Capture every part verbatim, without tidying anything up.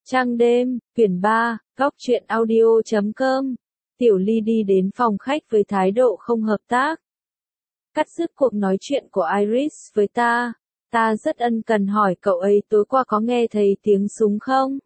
Trăng đêm, quyển ba, góc truyện audio chấm com. Tiểu Ly đi đến phòng khách với thái độ không hợp tác. Cắt dứt cuộc nói chuyện của Iris với ta. Ta rất ân cần hỏi cậu ấy tối qua có nghe thấy tiếng súng không?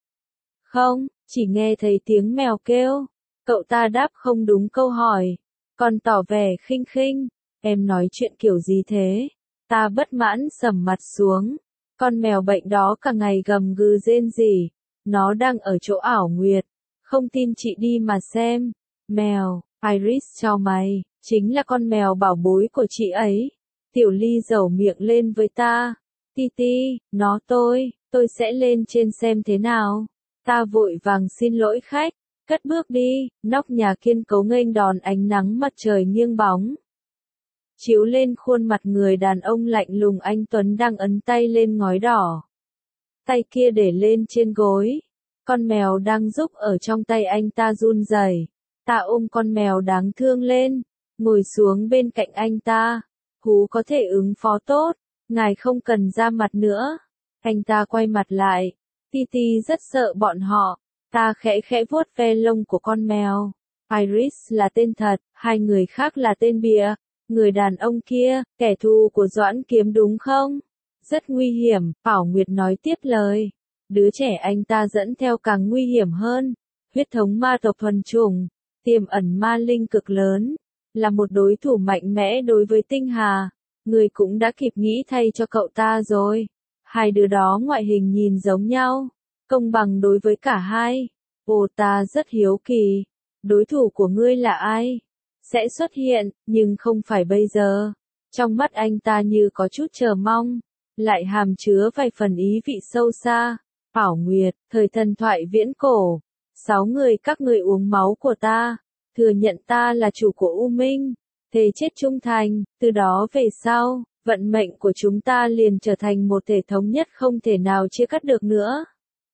Không, chỉ nghe thấy tiếng mèo kêu. Cậu ta đáp không đúng câu hỏi. Còn tỏ vẻ khinh khinh. Em nói chuyện kiểu gì thế? Ta bất mãn sầm mặt xuống. Con mèo bệnh đó cả ngày gầm gừ rên rỉ. Nó đang ở chỗ ảo nguyệt. Không tin chị đi mà xem. Mèo, Iris chau mày, chính là con mèo bảo bối của chị ấy. Tiểu Ly dẩu miệng lên với ta. Ti ti, nó tôi, tôi sẽ lên trên xem thế nào. Ta vội vàng xin lỗi khách, cất bước đi, nóc nhà kiên cố nghênh đòn ánh nắng mặt trời nghiêng bóng. Chiếu lên khuôn mặt người đàn ông lạnh lùng anh Tuấn đang ấn tay lên ngói đỏ. Tay kia để lên trên gối. Con mèo đang giúp ở trong tay anh ta run rẩy. Ta ôm con mèo đáng thương lên, ngồi xuống bên cạnh anh ta. Hú có thể ứng phó tốt, ngài không cần ra mặt nữa. Anh ta quay mặt lại. Ti Ti rất sợ bọn họ. Ta khẽ khẽ vuốt ve lông của con mèo. Iris là tên thật, hai người khác là tên bịa. Người đàn ông kia, kẻ thù của Doãn Kiếm đúng không? Rất nguy hiểm, Bảo Nguyệt nói tiếp lời. Đứa trẻ anh ta dẫn theo càng nguy hiểm hơn. Huyết thống ma tộc thuần chủng, tiềm ẩn ma linh cực lớn, là một đối thủ mạnh mẽ đối với Tinh Hà. Người cũng đã kịp nghĩ thay cho cậu ta rồi. Hai đứa đó ngoại hình nhìn giống nhau, công bằng đối với cả hai. Ồ, ta rất hiếu kỳ. Đối thủ của ngươi là ai? Sẽ xuất hiện, nhưng không phải bây giờ. Trong mắt anh ta như có chút chờ mong, lại hàm chứa vài phần ý vị sâu xa. Bảo Nguyệt, thời thần thoại viễn cổ. Sáu người các ngươi uống máu của ta, thừa nhận ta là chủ của U Minh, thề chết trung thành, từ đó về sau, vận mệnh của chúng ta liền trở thành một thể thống nhất không thể nào chia cắt được nữa.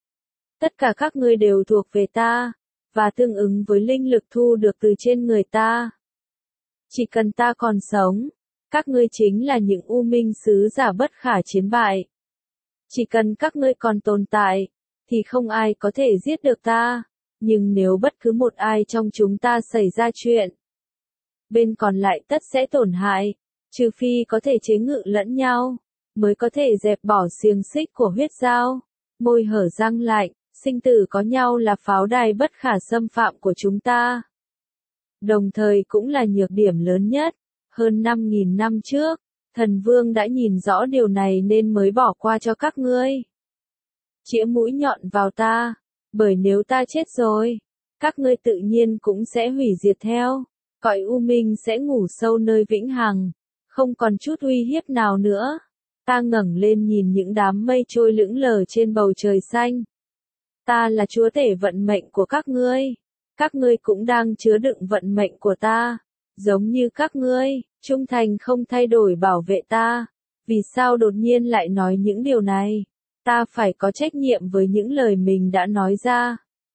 Tất cả các ngươi đều thuộc về ta, và tương ứng với linh lực thu được từ trên người ta. Chỉ cần ta còn sống, các ngươi chính là những U Minh sứ giả bất khả chiến bại. Chỉ cần các ngươi còn tồn tại, thì không ai có thể giết được ta. Nhưng nếu bất cứ một ai trong chúng ta xảy ra chuyện, bên còn lại tất sẽ tổn hại, trừ phi có thể chế ngự lẫn nhau, mới có thể dẹp bỏ xiềng xích của huyết giao. Môi hở răng lạnh, sinh tử có nhau là pháo đài bất khả xâm phạm của chúng ta. Đồng thời cũng là nhược điểm lớn nhất. Hơn năm nghìn năm trước, thần vương đã nhìn rõ điều này nên mới bỏ qua cho các ngươi. Chĩa mũi nhọn vào ta, bởi nếu ta chết rồi, các ngươi tự nhiên cũng sẽ hủy diệt theo. Cõi U Minh sẽ ngủ sâu nơi vĩnh hằng, không còn chút uy hiếp nào nữa. Ta ngẩng lên nhìn những đám mây trôi lững lờ trên bầu trời xanh. Ta là chúa tể vận mệnh của các ngươi. Các ngươi cũng đang chứa đựng vận mệnh của ta. Giống như các ngươi, trung thành không thay đổi bảo vệ ta. Vì sao đột nhiên lại nói những điều này? Ta phải có trách nhiệm với những lời mình đã nói ra.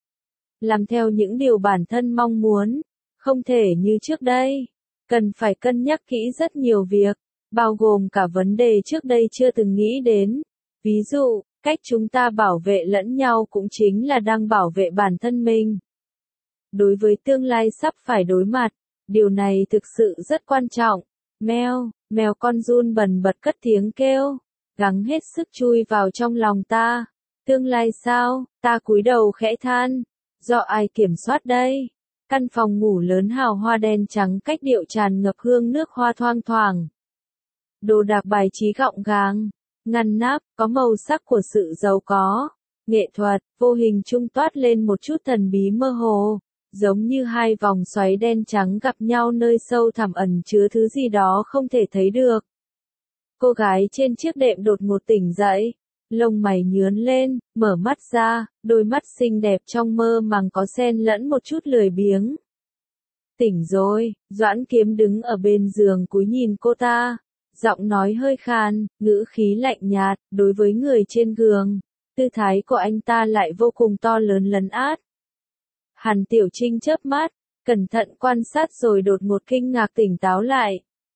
Làm theo những điều bản thân mong muốn. Không thể như trước đây. Cần phải cân nhắc kỹ rất nhiều việc. Bao gồm cả vấn đề trước đây chưa từng nghĩ đến. Ví dụ, cách chúng ta bảo vệ lẫn nhau cũng chính là đang bảo vệ bản thân mình. Đối với tương lai sắp phải đối mặt, điều này thực sự rất quan trọng. Mèo, mèo con run bần bật cất tiếng kêu, gắng hết sức chui vào trong lòng ta. Tương lai sao? Ta cúi đầu khẽ than. Do ai kiểm soát đây? Căn phòng ngủ lớn hào hoa đen trắng cách điệu tràn ngập hương nước hoa thoang thoảng. Đồ đạc bài trí gọn gàng, ngăn nắp, có màu sắc của sự giàu có. Nghệ thuật, vô hình trung toát lên một chút thần bí mơ hồ. Giống như hai vòng xoáy đen trắng gặp nhau nơi sâu thẳm ẩn chứa thứ gì đó không thể thấy được. Cô gái trên chiếc đệm đột ngột tỉnh dậy. Lông mày nhướn lên, mở mắt ra, đôi mắt xinh đẹp trong mơ màng có xen lẫn một chút lười biếng. Tỉnh rồi, Doãn Kiếm đứng ở bên giường cúi nhìn cô ta. Giọng nói hơi khan, ngữ khí lạnh nhạt, đối với người trên giường. Tư thái của anh ta lại vô cùng to lớn lấn át. Hàn Tiểu Trinh chớp mắt, cẩn thận quan sát rồi đột ngột kinh ngạc tỉnh táo lại.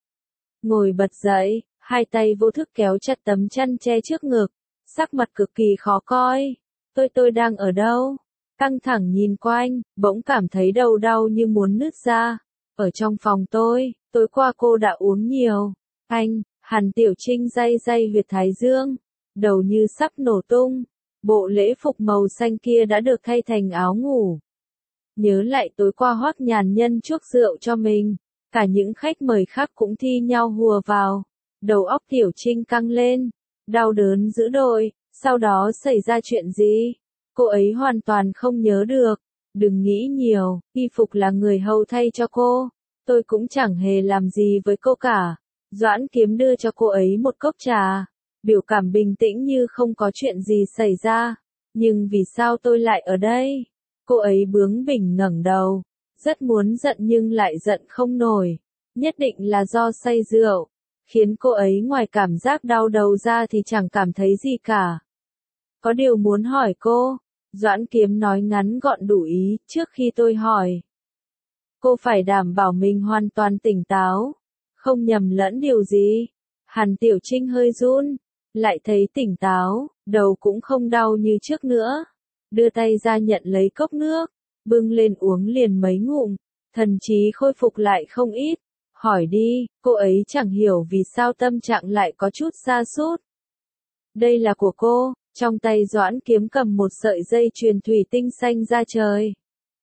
Ngồi bật dậy, hai tay vô thức kéo chặt tấm chăn che trước ngực, sắc mặt cực kỳ khó coi. Tôi tôi đang ở đâu? Căng thẳng nhìn quanh, bỗng cảm thấy đầu đau như muốn nứt ra. Ở trong phòng tôi, tối qua cô đã uống nhiều. Anh, Hàn Tiểu Trinh day day huyệt thái dương, đầu như sắp nổ tung. Bộ lễ phục màu xanh kia đã được thay thành áo ngủ. Nhớ lại tối qua Hoắc Nhàn Nhân chuốc rượu cho mình, cả những khách mời khác cũng thi nhau hùa vào. Đầu óc Tiểu Trinh căng lên, đau đớn dữ dội, sau đó xảy ra chuyện gì? Cô ấy hoàn toàn không nhớ được. Đừng nghĩ nhiều, y phục là người hầu thay cho cô. Tôi cũng chẳng hề làm gì với cô cả. Doãn Kiếm đưa cho cô ấy một cốc trà. Biểu cảm bình tĩnh như không có chuyện gì xảy ra. Nhưng vì sao tôi lại ở đây? Cô ấy bướng bỉnh ngẩng đầu. Rất muốn giận nhưng lại giận không nổi. Nhất định là do say rượu. Khiến cô ấy ngoài cảm giác đau đầu ra thì chẳng cảm thấy gì cả. Có điều muốn hỏi cô. Doãn Kiếm nói ngắn gọn đủ ý trước khi tôi hỏi. Cô phải đảm bảo mình hoàn toàn tỉnh táo. Không nhầm lẫn điều gì. Hàn Tiểu Trinh hơi run. Lại thấy tỉnh táo, đầu cũng không đau như trước nữa. Đưa tay ra nhận lấy cốc nước. Bưng lên uống liền mấy ngụm. Thần trí khôi phục lại không ít. Hỏi đi, cô ấy chẳng hiểu vì sao tâm trạng lại có chút sa sút. Đây là của cô. Trong tay Doãn Kiếm cầm một sợi dây chuyền thủy tinh xanh ra trời.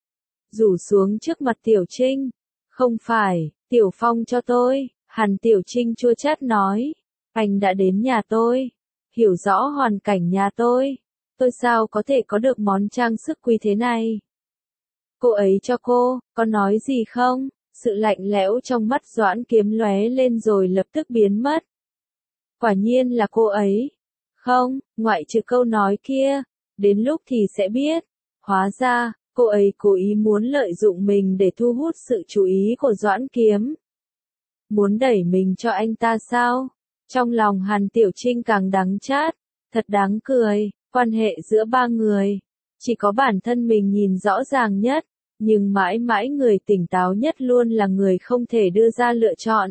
Rủ xuống trước mặt Tiểu Trinh. Không phải, Tiểu Phong cho tôi. Hàn Tiểu Trinh chua chát nói. Anh đã đến nhà tôi. Hiểu rõ hoàn cảnh nhà tôi. Tôi sao có thể có được món trang sức quý thế này? Cô ấy cho cô, có nói gì không? Sự lạnh lẽo trong mắt Doãn Kiếm lóe lên rồi lập tức biến mất. Quả nhiên là cô ấy. Không, ngoại trừ câu nói kia, đến lúc thì sẽ biết. Hóa ra, cô ấy cố ý muốn lợi dụng mình để thu hút sự chú ý của Doãn Kiếm. Muốn đẩy mình cho anh ta sao? Trong lòng Hàn Tiểu Trinh càng đắng chát, thật đáng cười, quan hệ giữa ba người. Chỉ có bản thân mình nhìn rõ ràng nhất, nhưng mãi mãi người tỉnh táo nhất luôn là người không thể đưa ra lựa chọn.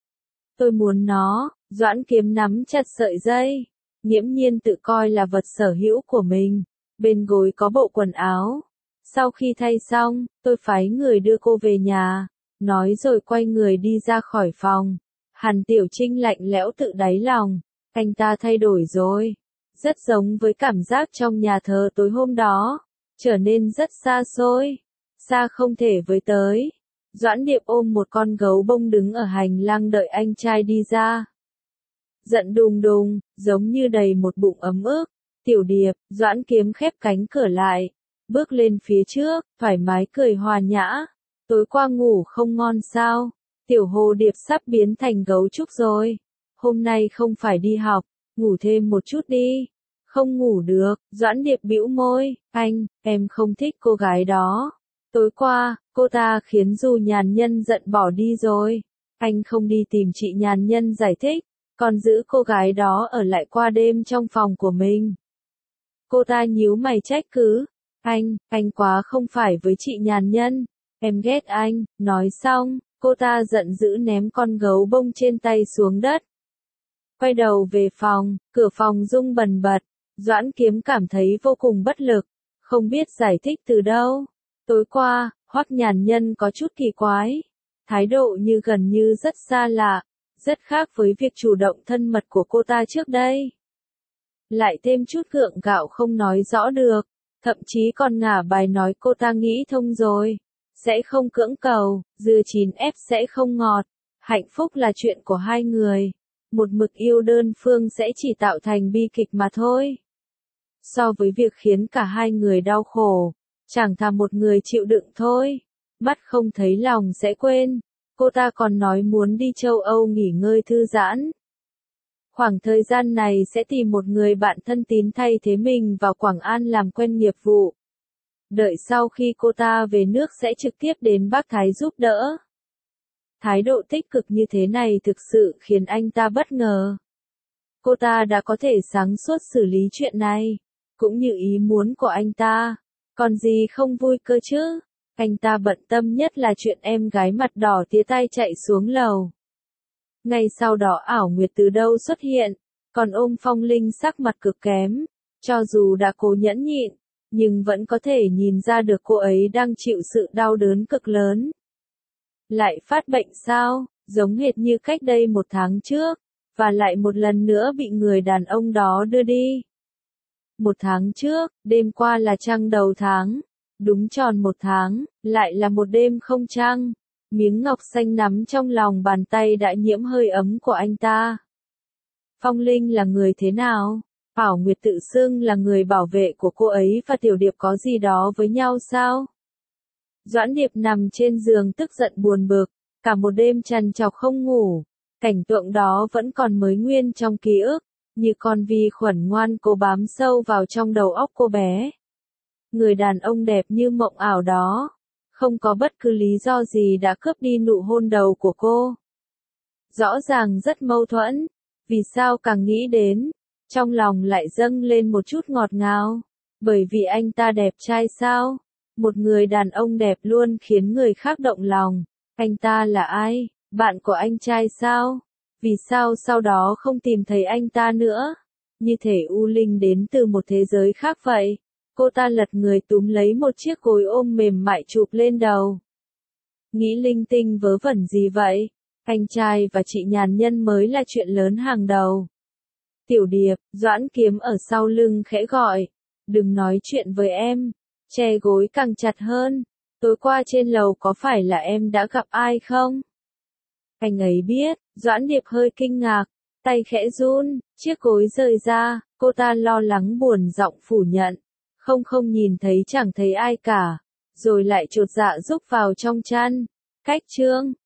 Tôi muốn nó, Doãn Kiếm nắm chặt sợi dây. Nghiễm nhiên tự coi là vật sở hữu của mình. Bên gối có bộ quần áo. Sau khi thay xong, tôi phái người đưa cô về nhà. Nói rồi quay người đi ra khỏi phòng. Hàn Tiểu Trinh lạnh lẽo tự đáy lòng. Anh ta thay đổi rồi. Rất giống với cảm giác trong nhà thờ tối hôm đó. Trở nên rất xa xôi. Xa không thể với tới. Doãn Điệp ôm một con gấu bông đứng ở hành lang đợi anh trai đi ra. Giận đùng đùng, giống như đầy một bụng ấm ức. Tiểu Điệp, Doãn Kiếm khép cánh cửa lại. Bước lên phía trước, thoải mái cười hòa nhã. Tối qua ngủ không ngon sao? Tiểu Hồ Điệp sắp biến thành gấu trúc rồi. Hôm nay không phải đi học, ngủ thêm một chút đi. Không ngủ được, Doãn Điệp bĩu môi. Anh, em không thích cô gái đó. Tối qua, cô ta khiến dù Nhàn Nhân giận bỏ đi rồi. Anh không đi tìm chị Nhàn Nhân giải thích. Còn giữ cô gái đó ở lại qua đêm trong phòng của mình. Cô ta nhíu mày trách cứ. Anh, anh quá không phải với chị Nhàn Nhân. Em ghét anh. Nói xong, cô ta giận dữ ném con gấu bông trên tay xuống đất. Quay đầu về phòng, cửa phòng rung bần bật. Doãn Kiếm cảm thấy vô cùng bất lực. Không biết giải thích từ đâu. Tối qua, Hoắc Nhàn Nhân có chút kỳ quái. Thái độ như gần như rất xa lạ. Rất khác với việc chủ động thân mật của cô ta trước đây. Lại thêm chút gượng gạo không nói rõ được. Thậm chí còn ngả bài nói cô ta nghĩ thông rồi. Sẽ không cưỡng cầu, dưa chín ép sẽ không ngọt. Hạnh phúc là chuyện của hai người. Một mực yêu đơn phương sẽ chỉ tạo thành bi kịch mà thôi. So với việc khiến cả hai người đau khổ, chẳng thà một người chịu đựng thôi. Mắt không thấy lòng sẽ quên. Cô ta còn nói muốn đi châu Âu nghỉ ngơi thư giãn. Khoảng thời gian này sẽ tìm một người bạn thân tín thay thế mình vào Quảng An làm quen nghiệp vụ. Đợi sau khi cô ta về nước sẽ trực tiếp đến Bắc Thái giúp đỡ. Thái độ tích cực như thế này thực sự khiến anh ta bất ngờ. Cô ta đã có thể sáng suốt xử lý chuyện này, cũng như ý muốn của anh ta. Còn gì không vui cơ chứ? Anh ta bận tâm nhất là chuyện em gái mặt đỏ tía tai chạy xuống lầu. Ngay sau đó Ảo Nguyệt từ đâu xuất hiện, còn ôm Phong Linh sắc mặt cực kém. Cho dù đã cố nhẫn nhịn, nhưng vẫn có thể nhìn ra được cô ấy đang chịu sự đau đớn cực lớn. Lại phát bệnh sao, giống hệt như cách đây một tháng trước, và lại một lần nữa bị người đàn ông đó đưa đi. Một tháng trước, đêm qua là trăng đầu tháng, đúng tròn một tháng, lại là một đêm không trăng. Miếng ngọc xanh nắm trong lòng bàn tay đã nhiễm hơi ấm của anh ta. Phong Linh là người thế nào? Bảo Nguyệt tự xưng là người bảo vệ của cô ấy và Tiểu Điệp có gì đó với nhau sao? Doãn Điệp nằm trên giường tức giận buồn bực, cả một đêm trằn trọc không ngủ. Cảnh tượng đó vẫn còn mới nguyên trong ký ức, như con vi khuẩn ngoan cố bám sâu vào trong đầu óc cô bé. Người đàn ông đẹp như mộng ảo đó, không có bất cứ lý do gì đã cướp đi nụ hôn đầu của cô. Rõ ràng rất mâu thuẫn, vì sao càng nghĩ đến, trong lòng lại dâng lên một chút ngọt ngào, bởi vì anh ta đẹp trai sao? Một người đàn ông đẹp luôn khiến người khác động lòng. Anh ta là ai? Bạn của anh trai sao? Vì sao sau đó không tìm thấy anh ta nữa? Như thể U Linh đến từ một thế giới khác vậy. Cô ta lật người túm lấy một chiếc gối ôm mềm mại chụp lên đầu. Nghĩ linh tinh vớ vẩn gì vậy? Anh trai và chị nhàn nhân mới là chuyện lớn hàng đầu. Tiểu Điệp, Doãn Kiếm ở sau lưng khẽ gọi. Đừng nói chuyện với em. Che gối càng chặt hơn. Tối qua trên lầu có phải là em đã gặp ai không? Anh ấy biết, Doãn Điệp hơi kinh ngạc, tay khẽ run, chiếc gối rơi ra, cô ta lo lắng buồn giọng phủ nhận. Không không nhìn thấy chẳng thấy ai cả, rồi lại chột dạ rúc vào trong chăn. Cách chương